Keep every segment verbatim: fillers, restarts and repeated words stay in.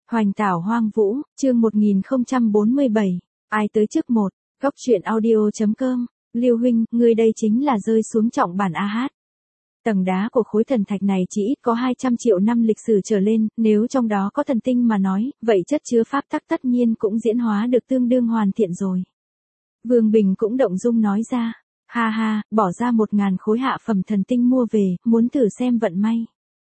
Hoành tảo hoang vũ, chương một nghìn không trăm bốn mươi bảy. Ai tới trước một, góc truyện audio.com, Lưu huynh, ngươi đây chính là rơi xuống trọng bản a hát. Tầng đá của khối thần thạch này chỉ ít có hai trăm triệu năm lịch sử trở lên, nếu trong đó có thần tinh mà nói, vậy chất chứa pháp tắc tất nhiên cũng diễn hóa được tương đương hoàn thiện rồi. Vương Bình cũng động dung nói ra, ha ha, bỏ ra một ngàn khối hạ phẩm thần tinh mua về, muốn thử xem vận may.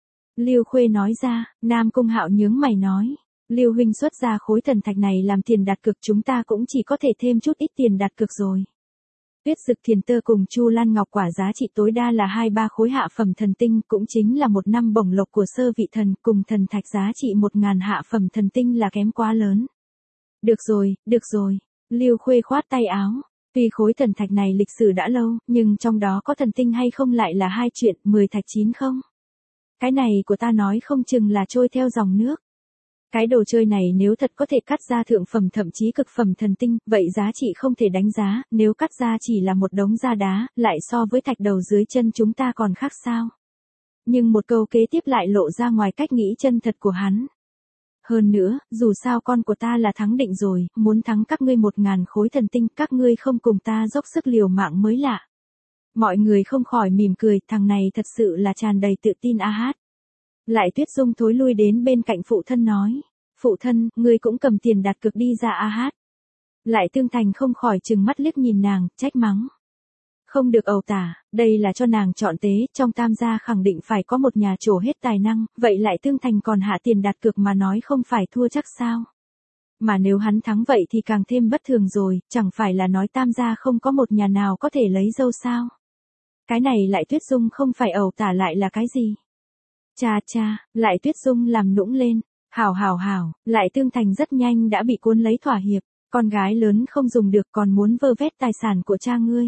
Lưu Khuê nói ra, Nam Cung Hạo nhướng mày nói, Lưu huynh xuất ra khối thần thạch này làm tiền đặt cược, chúng ta cũng chỉ có thể thêm chút ít tiền đặt cược rồi. Tuyết Dực Thiền Tơ cùng Chu Lan Ngọc Quả giá trị tối đa là hai ba khối hạ phẩm thần tinh, cũng chính là một năm bổng lộc của sơ vị thần, cùng thần thạch giá trị một ngàn hạ phẩm thần tinh là kém quá lớn. Được rồi, được rồi, Lưu Khuê khoát tay áo. Tuy khối thần thạch này lịch sử đã lâu, nhưng trong đó có thần tinh hay không lại là hai chuyện, mười thạch chín không. Cái này của ta nói không chừng là trôi theo dòng nước. Cái đồ chơi này nếu thật có thể cắt ra thượng phẩm thậm chí cực phẩm thần tinh, vậy giá trị không thể đánh giá, nếu cắt ra chỉ là một đống da đá, lại so với thạch đầu dưới chân chúng ta còn khác sao. Nhưng một câu kế tiếp lại lộ ra ngoài cách nghĩ chân thật của hắn. Hơn nữa, dù sao con của ta là thắng định rồi, muốn thắng các ngươi một ngàn khối thần tinh, các ngươi không cùng ta dốc sức liều mạng mới lạ. Mọi người không khỏi mỉm cười, thằng này thật sự là tràn đầy tự tin a hát. Lại Tuyết Dung thối lui đến bên cạnh phụ thân nói, phụ thân, ngươi cũng cầm tiền đặt cược đi ra a hát. Lại Tương Thành không khỏi trừng mắt liếc nhìn nàng, trách mắng. Không được ẩu tả, đây là cho nàng chọn tế, trong tam gia khẳng định phải có một nhà trổ hết tài năng, vậy Lại Tương Thành còn hạ tiền đặt cược mà nói không phải thua chắc sao. Mà nếu hắn thắng vậy thì càng thêm bất thường rồi, chẳng phải là nói tam gia không có một nhà nào có thể lấy dâu sao. Cái này Lại Tuyết Dung không phải ẩu tả lại là cái gì? Cha cha, Lại Tuyết Dung làm nũng lên, hảo hảo hảo, Lại Tương Thành rất nhanh đã bị cuốn lấy thỏa hiệp, con gái lớn không dùng được còn muốn vơ vét tài sản của cha ngươi.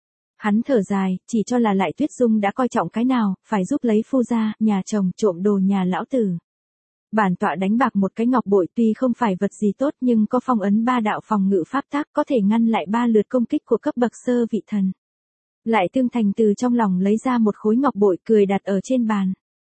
Hắn thở dài, chỉ cho là Lại Tuyết Dung đã coi trọng cái nào, phải giúp lấy phu gia, nhà chồng trộm đồ nhà lão tử. Bản tọa đánh bạc một cái ngọc bội tuy không phải vật gì tốt nhưng có phong ấn ba đạo phòng ngự pháp tác có thể ngăn lại ba lượt công kích của cấp bậc sơ vị thần. Lại Tương Thành từ trong lòng lấy ra một khối ngọc bội cười đặt ở trên bàn.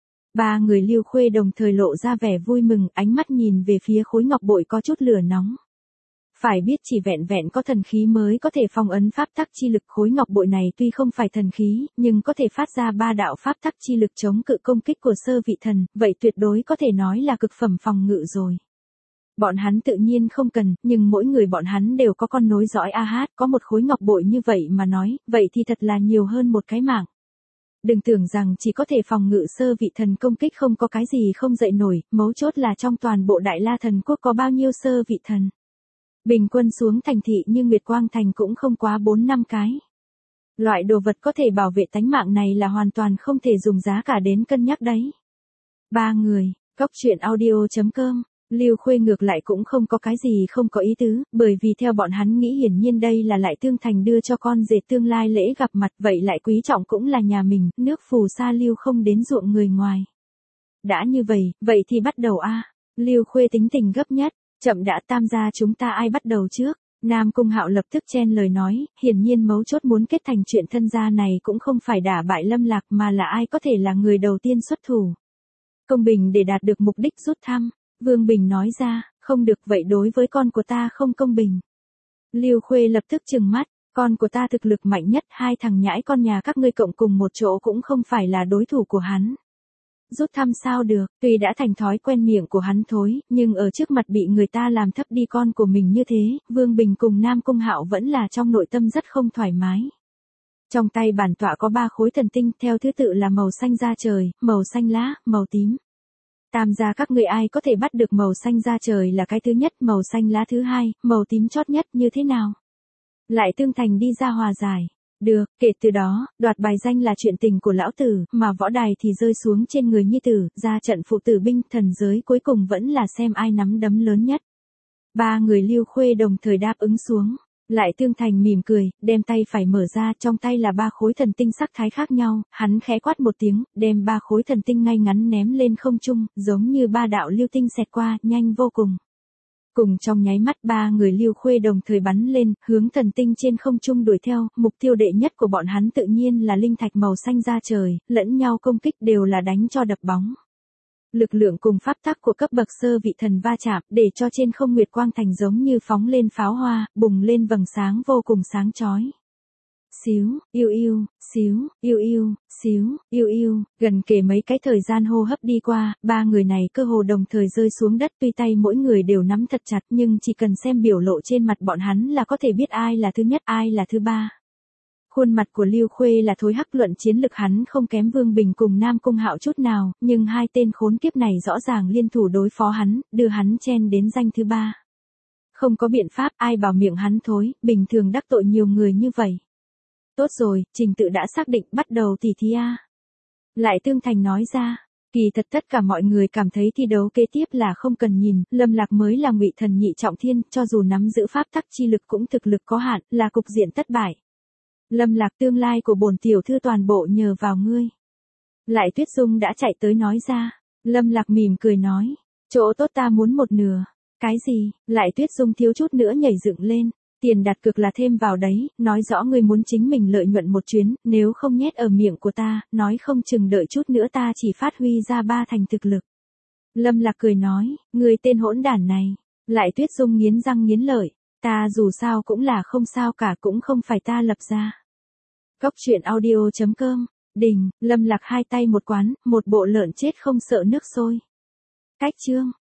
Ba người Lưu Khuê đồng thời lộ ra vẻ vui mừng, ánh mắt nhìn về phía khối ngọc bội có chút lửa nóng. Phải biết chỉ vẹn vẹn có thần khí mới có thể phong ấn pháp tắc chi lực, khối ngọc bội này tuy không phải thần khí, nhưng có thể phát ra ba đạo pháp tắc chi lực chống cự công kích của sơ vị thần, vậy tuyệt đối có thể nói là cực phẩm phòng ngự rồi. Bọn hắn tự nhiên không cần, nhưng mỗi người bọn hắn đều có con nối dõi a hát, có một khối ngọc bội như vậy mà nói, vậy thì thật là nhiều hơn một cái mạng. Đừng tưởng rằng chỉ có thể phòng ngự sơ vị thần công kích không có cái gì không dậy nổi, mấu chốt là trong toàn bộ Đại La Thần Quốc có bao nhiêu sơ vị thần. Bình quân xuống thành thị như Nguyệt Quang Thành cũng không quá bốn năm cái. Loại đồ vật có thể bảo vệ tánh mạng này là hoàn toàn không thể dùng giá cả đến cân nhắc đấy. Ba người, góc truyện audio.com, Lưu Khuê ngược lại cũng không có cái gì không có ý tứ, bởi vì theo bọn hắn nghĩ hiển nhiên đây là Lại Tương Thành đưa cho con rể tương lai lễ gặp mặt, vậy lại quý trọng cũng là nhà mình, nước phù sa lưu không đến ruộng người ngoài. Đã như vậy, vậy thì bắt đầu a. Lưu Khuê tính tình gấp nhất, chậm đã, tam gia chúng ta ai bắt đầu trước? Nam Cung Hạo lập tức chen lời nói, hiển nhiên mấu chốt muốn kết thành chuyện thân gia này cũng không phải đả bại Lâm Lạc mà là ai có thể là người đầu tiên xuất thủ. Công bình để đạt được mục đích rút thăm. Vương Bình nói ra, không được, vậy đối với con của ta không công bình. Lưu Khuê lập tức trừng mắt, con của ta thực lực mạnh nhất, hai thằng nhãi con nhà các ngươi cộng cùng một chỗ cũng không phải là đối thủ của hắn. Rút thăm sao được, tuy đã thành thói quen miệng của hắn thối, nhưng ở trước mặt bị người ta làm thấp đi con của mình như thế, Vương Bình cùng Nam Cung Hạo vẫn là trong nội tâm rất không thoải mái. Trong tay bản tọa có ba khối thần tinh, theo thứ tự là màu xanh da trời, màu xanh lá, màu tím. Tam gia các người ai có thể bắt được màu xanh da trời là cái thứ nhất, màu xanh lá thứ hai, màu tím chót nhất như thế nào? Lại Tương Thành đi ra hòa giải. Được, kể từ đó, đoạt bài danh là chuyện tình của lão tử, mà võ đài thì rơi xuống trên người nhi tử, ra trận phụ tử binh, thần giới cuối cùng vẫn là xem ai nắm đấm lớn nhất. Ba người Lưu Khuê đồng thời đáp ứng xuống. Lại Tương Thành mỉm cười, đem tay phải mở ra, trong tay là ba khối thần tinh sắc thái khác nhau, hắn khẽ quát một tiếng, đem ba khối thần tinh ngay ngắn ném lên không trung, giống như ba đạo lưu tinh xẹt qua, nhanh vô cùng. Cùng trong nháy mắt ba người Lưu Khuê đồng thời bắn lên, hướng thần tinh trên không trung đuổi theo, mục tiêu đệ nhất của bọn hắn tự nhiên là linh thạch màu xanh da trời, lẫn nhau công kích đều là đánh cho đập bóng. Lực lượng cùng pháp tắc của cấp bậc sơ vị thần va chạm để cho trên không nguyệt quang thành giống như phóng lên pháo hoa, bùng lên vầng sáng vô cùng sáng chói. Xíu, yêu yêu, xíu, yêu yêu, xíu, yêu yêu, gần kề mấy cái thời gian hô hấp đi qua, ba người này cơ hồ đồng thời rơi xuống đất, tuy tay mỗi người đều nắm thật chặt nhưng chỉ cần xem biểu lộ trên mặt bọn hắn là có thể biết ai là thứ nhất ai là thứ ba. Khuôn mặt của Lưu Khuê là thối hắc, luận chiến lực hắn không kém Vương Bình cùng Nam Cung Hạo chút nào, nhưng hai tên khốn kiếp này rõ ràng liên thủ đối phó hắn, đưa hắn chen đến danh thứ ba. Không có biện pháp, ai bảo miệng hắn thối, bình thường đắc tội nhiều người như vậy. Tốt rồi, trình tự đã xác định, bắt đầu tỉ thí a. Lại Tương Thành nói ra, kỳ thật tất cả mọi người cảm thấy thi đấu kế tiếp là không cần nhìn, Lâm Lạc mới là Ngụy Thần nhị trọng thiên, cho dù nắm giữ pháp tắc chi lực cũng thực lực có hạn, là cục diện thất bại. Lâm Lạc, tương lai của bổn tiểu thư toàn bộ nhờ vào ngươi. Lại Tuyết Dung đã chạy tới nói ra. Lâm Lạc mỉm cười nói, chỗ tốt ta muốn một nửa. Cái gì? Lại Tuyết Dung thiếu chút nữa nhảy dựng lên. Tiền đặt cược là thêm vào đấy, nói rõ ngươi muốn chính mình lợi nhuận một chuyến, nếu không nhét ở miệng của ta, nói không chừng đợi chút nữa ta chỉ phát huy ra ba thành thực lực. Lâm Lạc cười nói, ngươi tên hỗn đản này. Lại Tuyết Dung nghiến răng nghiến lợi, ta dù sao cũng là không sao cả, cũng không phải ta lập ra. Góc truyện audio chấm com, đình, Lâm Lạc hai tay một quán, một bộ lợn chết không sợ nước sôi. Cách chương